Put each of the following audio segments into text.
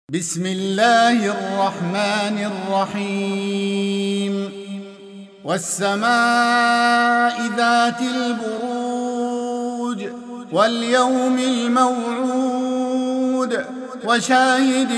بسم الله الرحمن الرحيم والسماء ذات البروج واليوم الموعود وشاهد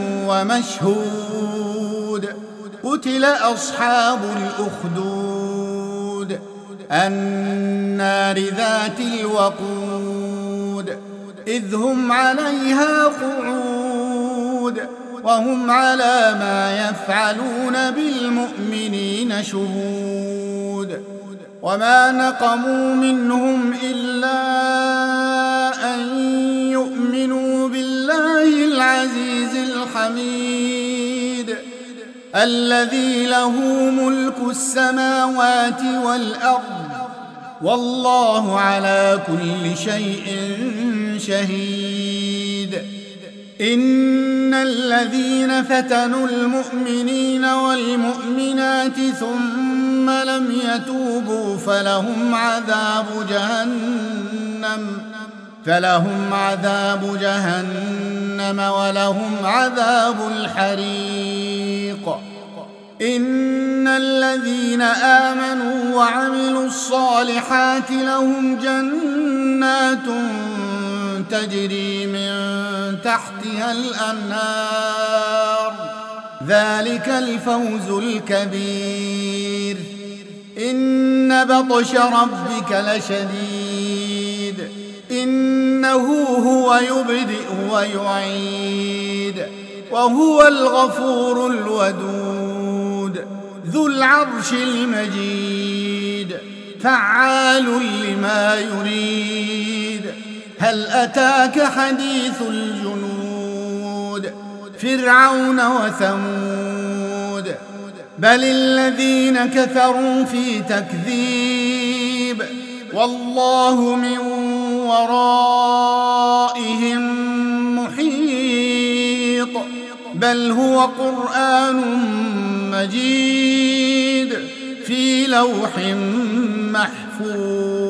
ومشهود قتل أصحاب الأخدود النار ذات الوقود إذ هم عليها قعود وهم على ما يفعلون بالمؤمنين شهود وما نقموا منهم إلا أن يؤمنوا بالله العزيز الحميد الذي له ملك السماوات والأرض والله على كل شيء شهيد إن الذين فتنوا المؤمنين والمؤمنات ثم لم يتوبوا فلهم عذاب جهنم ولهم عذاب الحريق إن الذين آمنوا وعملوا الصالحات لهم جنات تجري من تحتها الأنهار ذلك الفوز الكبير إن بطش ربك لشديد إنه هو يبدئ ويعيد وهو الغفور الودود ذو العرش المجيد فعال لما يريد هل أتاك حديث الجنود فرعون وثمود بل الذين كفروا في تكذيب والله من ورائهم محيط بل هو قرآن مجيد في لوح محفوظ.